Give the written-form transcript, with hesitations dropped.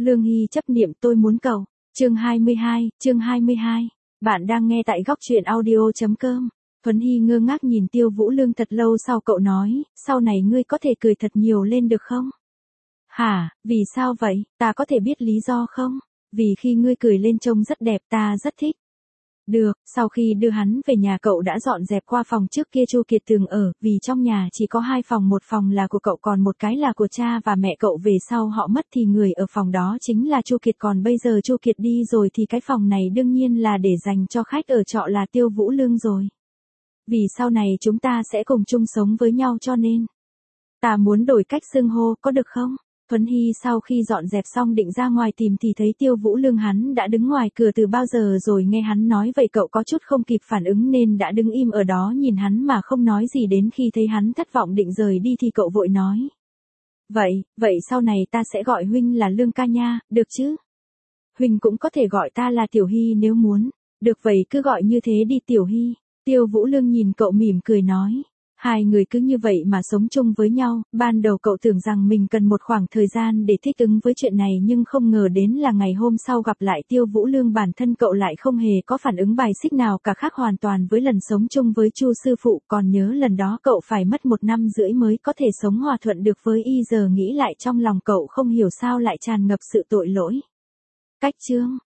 Lương Hy chấp niệm tôi muốn cậu. Chương 22. Bạn đang nghe tại góc truyện audio.com. Thuấn Hy ngơ ngác nhìn Tiêu Vũ Lương thật lâu sau cậu nói, sau này ngươi có thể cười thật nhiều lên được không? Hả, vì sao vậy, ta có thể biết lý do không? Vì khi ngươi cười lên trông rất đẹp, ta rất thích. Được, sau khi đưa hắn về nhà cậu đã dọn dẹp qua phòng trước kia Chu Kiệt từng ở, vì trong nhà chỉ có 2 phòng, một phòng là của cậu còn một cái là của cha và mẹ cậu, về sau họ mất thì người ở phòng đó chính là Chu Kiệt, còn bây giờ Chu Kiệt đi rồi thì cái phòng này đương nhiên là để dành cho khách ở trọ là Tiêu Vũ Lương rồi. Vì sau này chúng ta sẽ cùng chung sống với nhau cho nên ta muốn đổi cách xưng hô, có được không? Thuấn Hy sau khi dọn dẹp xong định ra ngoài tìm thì thấy Tiêu Vũ Lương hắn đã đứng ngoài cửa từ bao giờ rồi, nghe hắn nói vậy cậu có chút không kịp phản ứng nên đã đứng im ở đó nhìn hắn mà không nói gì, đến khi thấy hắn thất vọng định rời đi thì cậu vội nói. Vậy sau này ta sẽ gọi huynh là Lương ca nha, được chứ? Huynh cũng có thể gọi ta là Tiểu Hy nếu muốn. Được vậy cứ gọi như thế đi Tiểu Hy. Tiêu Vũ Lương nhìn cậu mỉm cười nói. Hai người cứ như vậy mà sống chung với nhau, ban đầu cậu tưởng rằng mình cần một khoảng thời gian để thích ứng với chuyện này, nhưng không ngờ đến là ngày hôm sau gặp lại Tiêu Vũ Lương bản thân cậu lại không hề có phản ứng bài xích nào cả, khác hoàn toàn với lần sống chung với Chu sư phụ, còn nhớ lần đó cậu phải mất 1 năm rưỡi mới có thể sống hòa thuận được với y, giờ nghĩ lại trong lòng cậu không hiểu sao lại tràn ngập sự tội lỗi. Cách chương